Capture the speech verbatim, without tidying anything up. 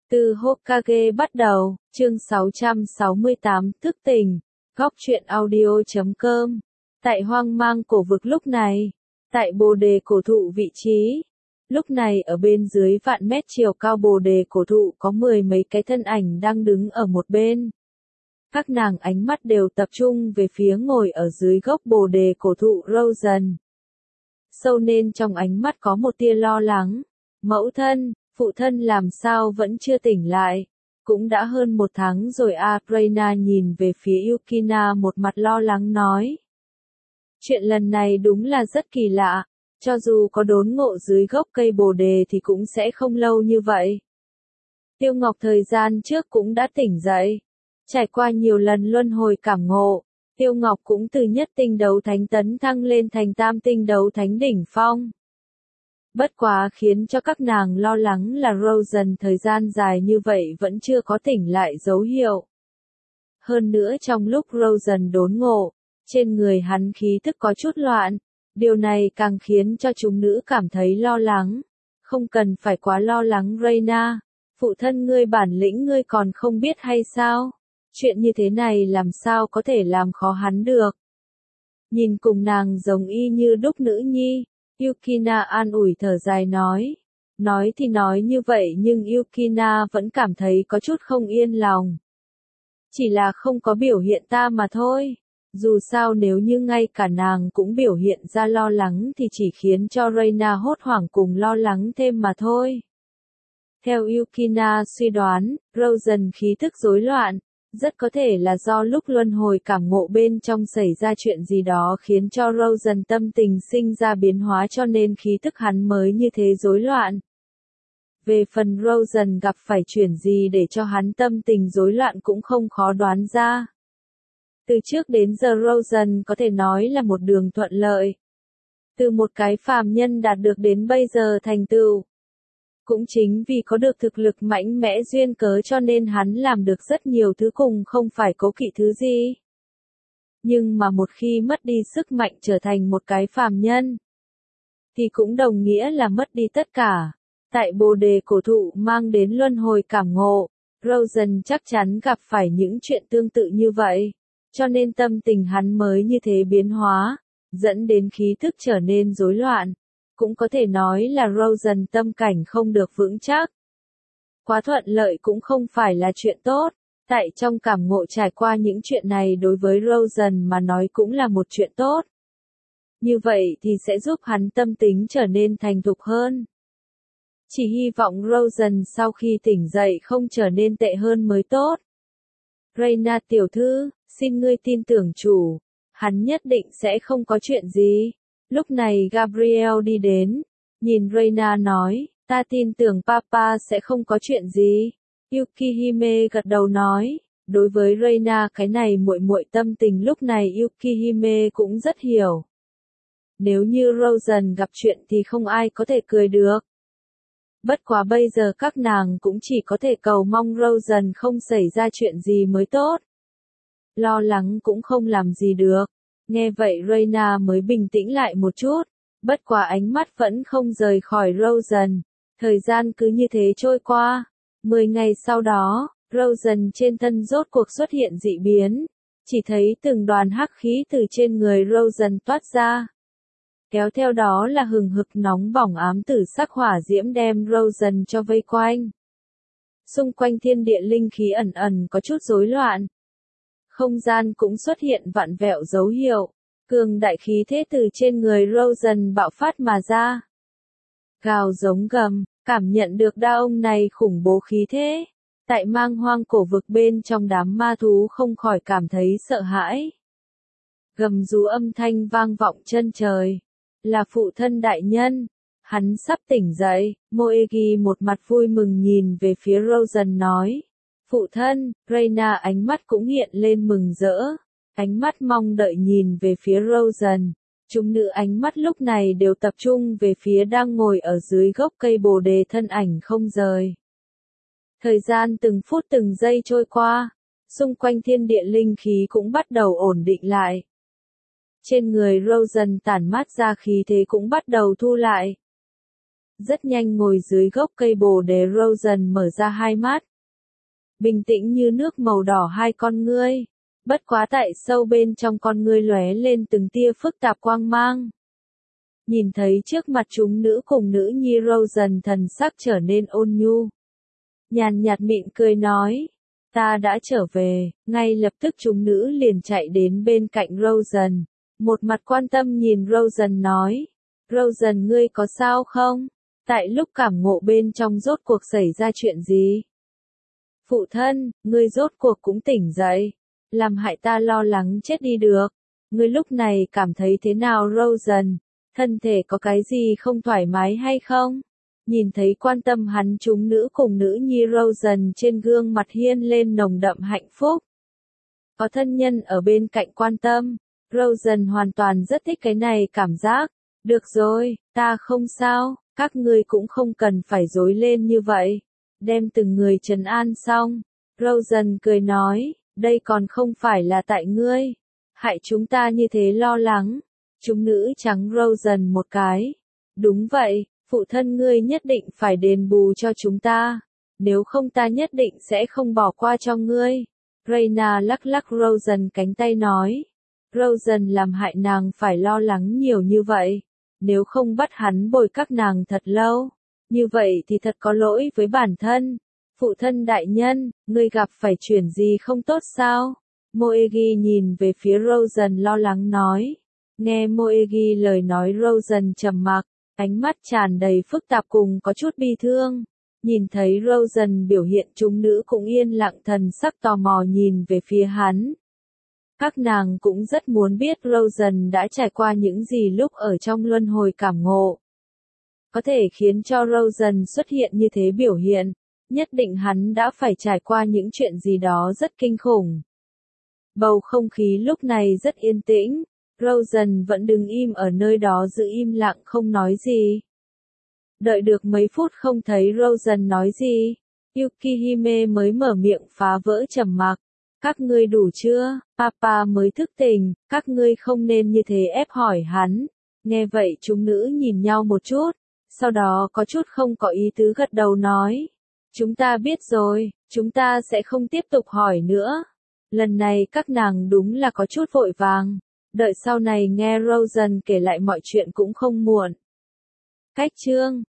Từ Hokage bắt đầu, chương sáu trăm sáu mươi tám, thức tỉnh, góc truyện audio chấm com. Tại hoang mang cổ vực lúc này, tại bồ đề cổ thụ vị trí, lúc này ở bên dưới vạn mét chiều cao bồ đề cổ thụ có mười mấy cái thân ảnh đang đứng ở một bên. Các nàng ánh mắt đều tập trung về phía ngồi ở dưới gốc bồ đề cổ thụ Rosen. Sâu nên trong ánh mắt có một tia lo lắng. Mẫu thân, phụ thân làm sao vẫn chưa tỉnh lại? Cũng đã hơn một tháng rồi à, Reina nhìn về phía Yukina một mặt lo lắng nói. Chuyện lần này đúng là rất kỳ lạ, cho dù có đốn ngộ dưới gốc cây bồ đề thì cũng sẽ không lâu như vậy. Tiêu Ngọc thời gian trước cũng đã tỉnh dậy, trải qua nhiều lần luân hồi cảm ngộ, Tiêu Ngọc cũng từ nhất tinh đấu thánh tấn thăng lên thành tam tinh đấu thánh đỉnh phong. Bất quá khiến cho các nàng lo lắng là Rosen thời gian dài như vậy vẫn chưa có tỉnh lại dấu hiệu. Hơn nữa trong lúc Rosen đốn ngộ, trên người hắn khí tức có chút loạn, điều này càng khiến cho chúng nữ cảm thấy lo lắng. Không cần phải quá lo lắng Reina, phụ thân ngươi bản lĩnh ngươi còn không biết hay sao? Chuyện như thế này làm sao có thể làm khó hắn được? Nhìn cùng nàng giống y như đúc nữ nhi. Yukina an ủi thở dài nói. Nói thì nói như vậy nhưng Yukina vẫn cảm thấy có chút không yên lòng. Chỉ là không có biểu hiện ta mà thôi. Dù sao nếu như ngay cả nàng cũng biểu hiện ra lo lắng thì chỉ khiến cho Reina hốt hoảng cùng lo lắng thêm mà thôi. Theo Yukina suy đoán, Rosen khí thức rối loạn. Rất có thể là do lúc luân hồi cảm ngộ bên trong xảy ra chuyện gì đó khiến cho Rosen tâm tình sinh ra biến hóa cho nên khí thức hắn mới như thế rối loạn. Về phần Rosen gặp phải chuyện gì để cho hắn tâm tình rối loạn cũng không khó đoán ra. Từ trước đến giờ Rosen có thể nói là một đường thuận lợi. Từ một cái phàm nhân đạt được đến bây giờ thành tựu. Cũng chính vì có được thực lực mạnh mẽ duyên cớ cho nên hắn làm được rất nhiều thứ cùng không phải cố kỵ thứ gì. Nhưng mà một khi mất đi sức mạnh trở thành một cái phàm nhân, thì cũng đồng nghĩa là mất đi tất cả. Tại bồ đề cổ thụ mang đến luân hồi cảm ngộ, Rosen chắc chắn gặp phải những chuyện tương tự như vậy, cho nên tâm tình hắn mới như thế biến hóa, dẫn đến khí thức trở nên rối loạn. Cũng có thể nói là Rosen tâm cảnh không được vững chắc. Quá thuận lợi cũng không phải là chuyện tốt, tại trong cảm ngộ trải qua những chuyện này đối với Rosen mà nói cũng là một chuyện tốt. Như vậy thì sẽ giúp hắn tâm tính trở nên thành thục hơn. Chỉ hy vọng Rosen sau khi tỉnh dậy không trở nên tệ hơn mới tốt. Reina tiểu thư, xin ngươi tin tưởng chủ, hắn nhất định sẽ không có chuyện gì. Lúc này Gabriel đi đến, nhìn Reina nói, ta tin tưởng papa sẽ không có chuyện gì. Yukihime gật đầu nói, đối với Reina cái này muội muội tâm tình lúc này Yukihime cũng rất hiểu. Nếu như Rosen gặp chuyện thì không ai có thể cười được. Bất quá bây giờ các nàng cũng chỉ có thể cầu mong Rosen không xảy ra chuyện gì mới tốt. Lo lắng cũng không làm gì được. Nghe vậy Reina mới bình tĩnh lại một chút, bất quá ánh mắt vẫn không rời khỏi Rosen. Thời gian cứ như thế trôi qua. Mười ngày sau đó, Rosen trên thân rốt cuộc xuất hiện dị biến. Chỉ thấy từng đoàn hắc khí từ trên người Rosen toát ra. Kéo theo đó là hừng hực nóng bỏng ám tử sắc hỏa diễm đem Rosen cho vây quanh. Xung quanh thiên địa linh khí ẩn ẩn có chút rối loạn. Không gian cũng xuất hiện vặn vẹo dấu hiệu, cường đại khí thế từ trên người Rosen bạo phát mà ra. Gào giống gầm, cảm nhận được đa ông này khủng bố khí thế. Tại mang hoang cổ vực bên trong đám ma thú không khỏi cảm thấy sợ hãi. Gầm rú âm thanh vang vọng chân trời. Là phụ thân đại nhân. Hắn sắp tỉnh dậy, Moegi một mặt vui mừng nhìn về phía Rosen nói. Phụ thân, Reina ánh mắt cũng hiện lên mừng rỡ, ánh mắt mong đợi nhìn về phía Rosen. Chúng nữ ánh mắt lúc này đều tập trung về phía đang ngồi ở dưới gốc cây bồ đề thân ảnh không rời. Thời gian từng phút từng giây trôi qua, xung quanh thiên địa linh khí cũng bắt đầu ổn định lại. Trên người Rosen tản mát ra khí thế cũng bắt đầu thu lại. Rất nhanh ngồi dưới gốc cây bồ đề, Rosen mở ra hai mắt. Bình tĩnh như nước màu đỏ hai con ngươi. Bất quá tại sâu bên trong con ngươi lóe lên từng tia phức tạp quang mang. Nhìn thấy trước mặt chúng nữ cùng nữ nhi, Rosen thần sắc trở nên ôn nhu. Nhàn nhạt mỉm cười nói. Ta đã trở về. Ngay lập tức chúng nữ liền chạy đến bên cạnh Rosen. Một mặt quan tâm nhìn Rosen nói. Rosen, ngươi có sao không? Tại lúc cảm ngộ bên trong rốt cuộc xảy ra chuyện gì? Phụ thân, ngươi rốt cuộc cũng tỉnh dậy. Làm hại ta lo lắng chết đi được. Ngươi lúc này cảm thấy thế nào Rosen? Thân thể có cái gì không thoải mái hay không? Nhìn thấy quan tâm hắn chúng nữ cùng nữ nhi, Rosen trên gương mặt hiên lên nồng đậm hạnh phúc. Có thân nhân ở bên cạnh quan tâm. Rosen hoàn toàn rất thích cái này cảm giác. Được rồi, ta không sao, các ngươi cũng không cần phải dối lên như vậy. Đem từng người trấn an xong. Rosen cười nói, đây còn không phải là tại ngươi. Hại chúng ta như thế lo lắng. Chúng nữ trắng Rosen một cái. Đúng vậy, phụ thân ngươi nhất định phải đền bù cho chúng ta. Nếu không ta nhất định sẽ không bỏ qua cho ngươi. Reyna lắc lắc Rosen cánh tay nói. Rosen làm hại nàng phải lo lắng nhiều như vậy. Nếu không bắt hắn bồi các nàng thật lâu. Như vậy thì thật có lỗi với bản thân. Phụ thân đại nhân, ngươi gặp phải chuyện gì không tốt sao? Moegi nhìn về phía Rosen lo lắng nói. Nghe Moegi lời nói, Rosen trầm mặc, ánh mắt tràn đầy phức tạp cùng có chút bi thương. Nhìn thấy Rosen biểu hiện, chúng nữ cũng yên lặng, thần sắc tò mò nhìn về phía hắn. Các nàng cũng rất muốn biết Rosen đã trải qua những gì lúc ở trong luân hồi cảm ngộ. Có thể khiến cho Rosen xuất hiện như thế biểu hiện, nhất định hắn đã phải trải qua những chuyện gì đó rất kinh khủng. Bầu không khí lúc này rất yên tĩnh, Rosen vẫn đứng im ở nơi đó giữ im lặng không nói gì. Đợi được mấy phút không thấy Rosen nói gì, Yukihime mới mở miệng phá vỡ trầm mặc. Các ngươi đủ chưa? Papa mới thức tỉnh, các ngươi không nên như thế ép hỏi hắn. Nghe vậy chúng nữ nhìn nhau một chút, sau đó có chút không có ý tứ gật đầu nói. Chúng ta biết rồi, chúng ta sẽ không tiếp tục hỏi nữa. Lần này các nàng đúng là có chút vội vàng. Đợi sau này nghe Rosen kể lại mọi chuyện cũng không muộn. Cách chương